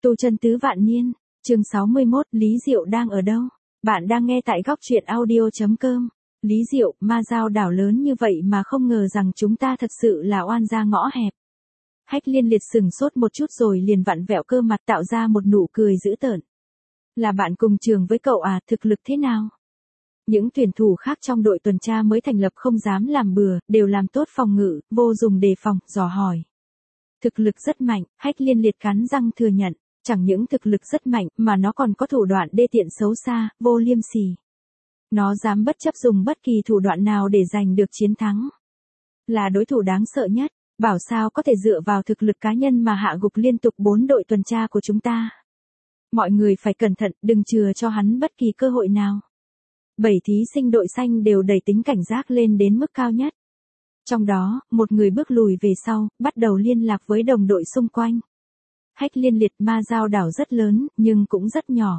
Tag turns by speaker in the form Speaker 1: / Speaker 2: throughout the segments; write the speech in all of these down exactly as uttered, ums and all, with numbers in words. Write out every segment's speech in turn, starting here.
Speaker 1: Tu chân tứ vạn niên, chương sáu mươi mốt, Lý Diệu đang ở đâu? Bạn đang nghe tại góc truyện audio.com. Lý Diệu, ma giao đảo lớn như vậy mà không ngờ rằng chúng ta thật sự là oan gia ngõ hẹp. Hách Liên Liệt sừng sốt một chút rồi liền vặn vẹo cơ mặt tạo ra một nụ cười dữ tợn. Là bạn cùng trường với cậu à, thực lực thế nào? Những tuyển thủ khác trong đội tuần tra mới thành lập không dám làm bừa, đều làm tốt phòng ngự, vô dùng đề phòng, dò hỏi. Thực lực rất mạnh, Hách Liên Liệt cắn răng thừa nhận, chẳng những thực lực rất mạnh mà nó còn có thủ đoạn đê tiện xấu xa, vô liêm sỉ. Nó dám bất chấp dùng bất kỳ thủ đoạn nào để giành được chiến thắng. Là đối thủ đáng sợ nhất, bảo sao có thể dựa vào thực lực cá nhân mà hạ gục liên tục bốn đội tuần tra của chúng ta. Mọi người phải cẩn thận, đừng chừa cho hắn bất kỳ cơ hội nào. Bảy thí sinh đội xanh đều đẩy tính cảnh giác lên đến mức cao nhất. Trong đó, một người bước lùi về sau, bắt đầu liên lạc với đồng đội xung quanh. Hách Liên Liệt, ma giao đảo rất lớn, nhưng cũng rất nhỏ.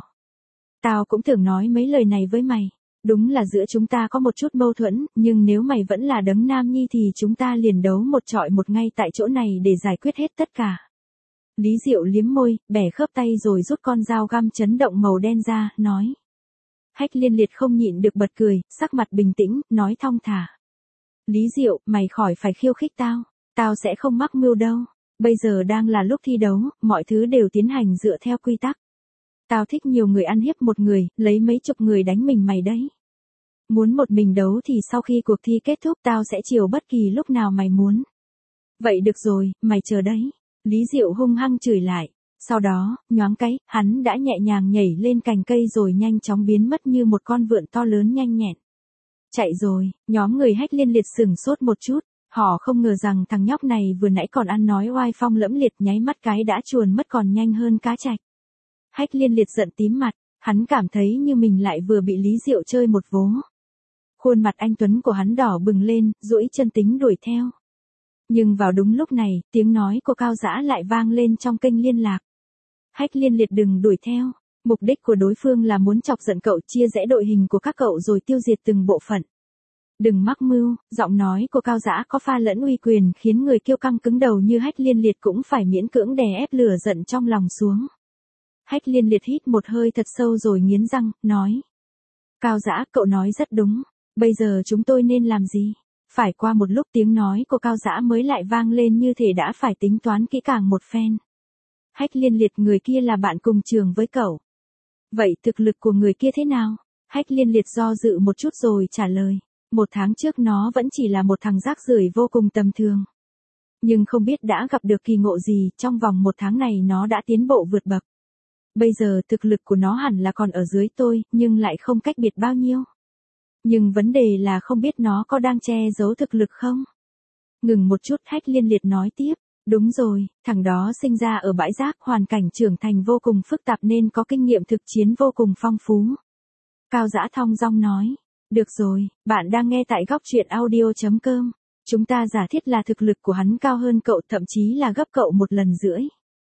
Speaker 1: Tao cũng thường nói mấy lời này với mày. Đúng là giữa chúng ta có một chút mâu thuẫn, nhưng nếu mày vẫn là đấng nam nhi thì chúng ta liền đấu một trọi một ngay tại chỗ này để giải quyết hết tất cả. Lý Diệu liếm môi, bẻ khớp tay rồi rút con dao găm chấn động màu đen ra, nói. Hách Liên Liệt không nhịn được bật cười, sắc mặt bình tĩnh, nói thong thả. Lý Diệu, mày khỏi phải khiêu khích tao, tao sẽ không mắc mưu đâu. Bây giờ đang là lúc thi đấu, mọi thứ đều tiến hành dựa theo quy tắc. Tao thích nhiều người ăn hiếp một người, lấy mấy chục người đánh mình mày đấy. Muốn một mình đấu thì sau khi cuộc thi kết thúc tao sẽ chiều bất kỳ lúc nào mày muốn. Vậy được rồi, mày chờ đấy. Lý Diệu hung hăng chửi lại. Sau đó, nhoáng cái, hắn đã nhẹ nhàng nhảy lên cành cây rồi nhanh chóng biến mất như một con vượn to lớn nhanh nhẹn. Chạy rồi, nhóm người Hách Liên Liệt sửng sốt một chút. Họ không ngờ rằng thằng nhóc này vừa nãy còn ăn nói oai phong lẫm liệt, nháy mắt cái đã chuồn mất còn nhanh hơn cá trạch. Hách Liên Liệt giận tím mặt, hắn cảm thấy như mình lại vừa bị Lý Diệu chơi một vố. Khuôn mặt anh tuấn của hắn đỏ bừng lên, duỗi chân tính đuổi theo. Nhưng vào đúng lúc này, tiếng nói của Cao Dã lại vang lên trong kênh liên lạc. Hách Liên Liệt đừng đuổi theo, mục đích của đối phương là muốn chọc giận cậu, chia rẽ đội hình của các cậu rồi tiêu diệt từng bộ phận. Đừng mắc mưu, giọng nói của Cao Dã có pha lẫn uy quyền khiến người kiêu căng cứng đầu như Hách Liên Liệt cũng phải miễn cưỡng đè ép lửa giận trong lòng xuống. Hách Liên Liệt hít một hơi thật sâu rồi nghiến răng, nói. Cao Dã, cậu nói rất đúng, bây giờ chúng tôi nên làm gì? Phải qua một lúc tiếng nói của Cao Dã mới lại vang lên như thể đã phải tính toán kỹ càng một phen. Hách Liên Liệt, người kia là bạn cùng trường với cậu. Vậy thực lực của người kia thế nào? Hách Liên Liệt do dự một chút rồi trả lời. Một tháng trước nó vẫn chỉ là một thằng rác rưởi vô cùng tầm thường. Nhưng không biết đã gặp được kỳ ngộ gì, trong vòng một tháng này nó đã tiến bộ vượt bậc. Bây giờ thực lực của nó hẳn là còn ở dưới tôi, nhưng lại không cách biệt bao nhiêu. Nhưng vấn đề là không biết nó có đang che giấu thực lực không? Ngừng một chút, Hách Liên Liệt nói tiếp. Đúng rồi, thằng đó sinh ra ở bãi rác, hoàn cảnh trưởng thành vô cùng phức tạp nên có kinh nghiệm thực chiến vô cùng phong phú. Cao Dã thong dong nói. Được rồi, bạn đang nghe tại góc truyện audio.com. Chúng ta giả thiết là thực lực của hắn cao hơn cậu, thậm chí là gấp cậu một lần rưỡi.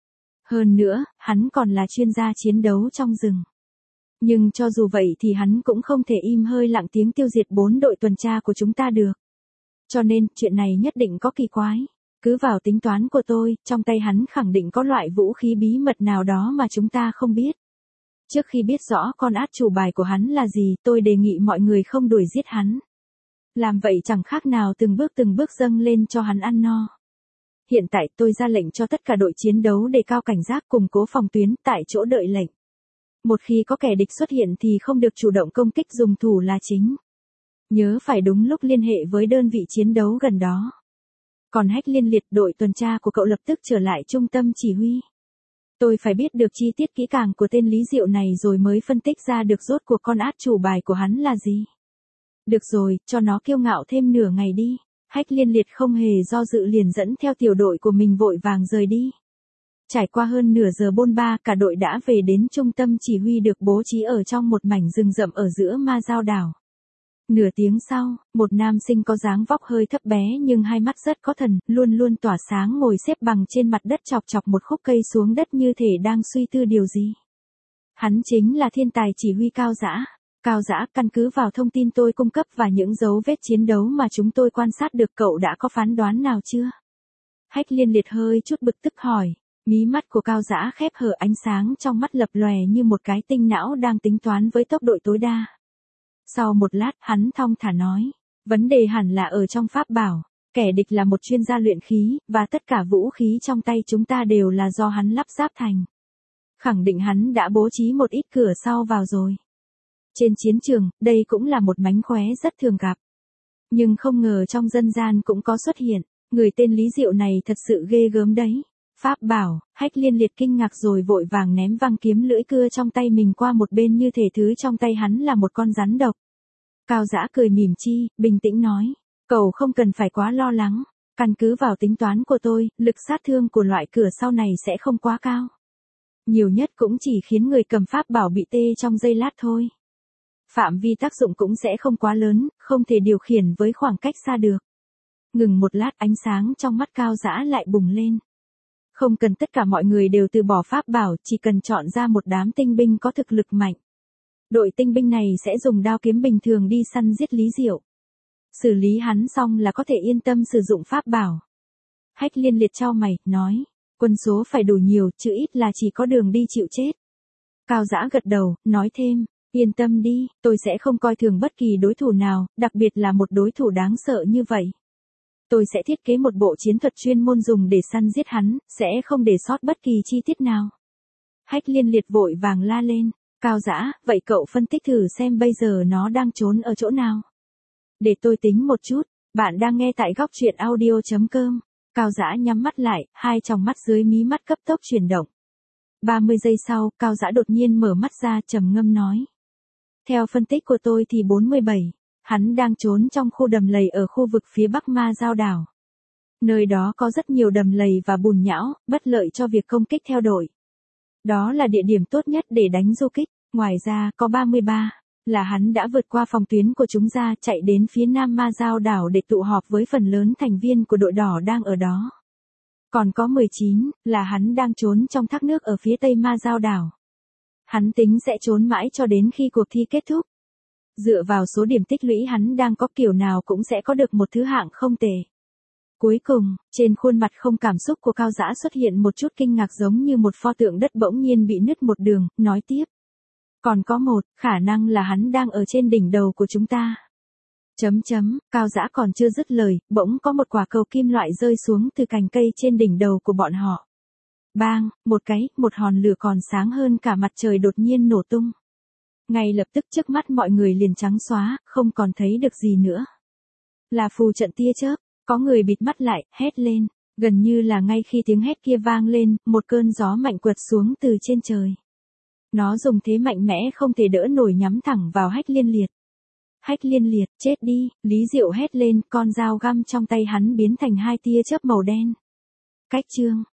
Speaker 1: Hơn nữa, hắn còn là chuyên gia chiến đấu trong rừng. Nhưng cho dù vậy thì hắn cũng không thể im hơi lặng tiếng tiêu diệt bốn đội tuần tra của chúng ta được. Cho nên, chuyện này nhất định có kỳ quái. Cứ vào tính toán của tôi, trong tay hắn khẳng định có loại vũ khí bí mật nào đó mà chúng ta không biết. Trước khi biết rõ con át chủ bài của hắn là gì, tôi đề nghị mọi người không đuổi giết hắn. Làm vậy chẳng khác nào từng bước từng bước dâng lên cho hắn ăn no. Hiện tại tôi ra lệnh cho tất cả đội chiến đấu đề cao cảnh giác, củng cố phòng tuyến, tại chỗ đợi lệnh. Một khi có kẻ địch xuất hiện thì không được chủ động công kích, dùng thủ là chính. Nhớ phải đúng lúc liên hệ với đơn vị chiến đấu gần đó. Còn Hách Liên Liệt, đội tuần tra của cậu lập tức trở lại trung tâm chỉ huy. Tôi phải biết được chi tiết kỹ càng của tên Lý Diệu này rồi mới phân tích ra được rốt cuộc con át chủ bài của hắn là gì. Được rồi, cho nó kiêu ngạo thêm nửa ngày đi. Hách Liên Liệt không hề do dự liền dẫn theo tiểu đội của mình vội vàng rời đi. Trải qua hơn nửa giờ bôn ba, cả đội đã về đến trung tâm chỉ huy được bố trí ở trong một mảnh rừng rậm ở giữa ma giao đảo. Nửa tiếng sau, một nam sinh có dáng vóc hơi thấp bé nhưng hai mắt rất có thần, luôn luôn tỏa sáng ngồi xếp bằng trên mặt đất chọc chọc một khúc cây xuống đất như thể đang suy tư điều gì. Hắn chính là thiên tài chỉ huy Cao Dã. Cao Dã, căn cứ vào thông tin tôi cung cấp và những dấu vết chiến đấu mà chúng tôi quan sát được, cậu đã có phán đoán nào chưa? Hách Liên Liệt hơi chút bực tức hỏi. Mí mắt của Cao Dã khép hờ, ánh sáng trong mắt lập lòe như một cái tinh não đang tính toán với tốc độ tối đa. Sau một lát, hắn thong thả nói, vấn đề hẳn là ở trong pháp bảo, kẻ địch là một chuyên gia luyện khí, và tất cả vũ khí trong tay chúng ta đều là do hắn lắp ráp thành. Khẳng định hắn đã bố trí một ít cửa sau vào rồi. Trên chiến trường, đây cũng là một mánh khóe rất thường gặp. Nhưng không ngờ trong dân gian cũng có xuất hiện, người tên Lý Diệu này thật sự ghê gớm đấy. Pháp bảo, Hách Liên Liệt kinh ngạc rồi vội vàng ném văng kiếm lưỡi cưa trong tay mình qua một bên như thể thứ trong tay hắn là một con rắn độc. Cao Dã cười mỉm chi, bình tĩnh nói, cậu không cần phải quá lo lắng, căn cứ vào tính toán của tôi, lực sát thương của loại cửa sau này sẽ không quá cao. Nhiều nhất cũng chỉ khiến người cầm pháp bảo bị tê trong giây lát thôi. Phạm vi tác dụng cũng sẽ không quá lớn, không thể điều khiển với khoảng cách xa được. Ngừng một lát, ánh sáng trong mắt Cao Dã lại bùng lên. Không cần tất cả mọi người đều từ bỏ pháp bảo, chỉ cần chọn ra một đám tinh binh có thực lực mạnh. Đội tinh binh này sẽ dùng đao kiếm bình thường đi săn giết Lý Diệu. Xử lý hắn xong là có thể yên tâm sử dụng pháp bảo. Hách Liên Liệt chau mày, nói, quân số phải đủ nhiều, chứ ít là chỉ có đường đi chịu chết. Cao Dã gật đầu, nói thêm, yên tâm đi, tôi sẽ không coi thường bất kỳ đối thủ nào, đặc biệt là một đối thủ đáng sợ như vậy. Tôi sẽ thiết kế một bộ chiến thuật chuyên môn dùng để săn giết hắn, sẽ không để sót bất kỳ chi tiết nào. Hách Liên Liệt vội vàng la lên, Cao Dã, vậy cậu phân tích thử xem bây giờ nó đang trốn ở chỗ nào. Để tôi tính một chút, bạn đang nghe tại góc truyện audio chấm com. Cao Dã nhắm mắt lại, hai tròng mắt dưới mí mắt cấp tốc chuyển động. ba mươi giây sau, Cao Dã đột nhiên mở mắt ra, trầm ngâm nói. Theo phân tích của tôi thì bốn mươi bảy, hắn đang trốn trong khu đầm lầy ở khu vực phía bắc Ma Giao đảo. Nơi đó có rất nhiều đầm lầy và bùn nhão, bất lợi cho việc công kích theo đội. Đó là địa điểm tốt nhất để đánh du kích. Ngoài ra, có ba mươi ba, là hắn đã vượt qua phòng tuyến của chúng ra, chạy đến phía nam Ma Giao đảo để tụ họp với phần lớn thành viên của đội đỏ đang ở đó. Còn có mười chín, là hắn đang trốn trong thác nước ở phía tây Ma Giao đảo. Hắn tính sẽ trốn mãi cho đến khi cuộc thi kết thúc. Dựa vào số điểm tích lũy hắn đang có, kiểu nào cũng sẽ có được một thứ hạng không tệ. Cuối cùng, trên khuôn mặt không cảm xúc của Cao Dã xuất hiện một chút kinh ngạc, giống như một pho tượng đất bỗng nhiên bị nứt một đường, nói tiếp. Còn có một, khả năng là hắn đang ở trên đỉnh đầu của chúng ta. Chấm chấm, Cao Dã còn chưa dứt lời, bỗng có một quả cầu kim loại rơi xuống từ cành cây trên đỉnh đầu của bọn họ. Bang, một cái, một hòn lửa còn sáng hơn cả mặt trời đột nhiên nổ tung. Ngay lập tức trước mắt mọi người liền trắng xóa, không còn thấy được gì nữa. Là phù trận tia chớp, có người bịt mắt lại, hét lên. Gần như là ngay khi tiếng hét kia vang lên, một cơn gió mạnh quật xuống từ trên trời. Nó dùng thế mạnh mẽ không thể đỡ nổi nhắm thẳng vào Hách Liên Liệt. Hách Liên Liệt, chết đi, Lý Diệu hét lên, con dao găm trong tay hắn biến thành hai tia chớp màu đen. Cách chương.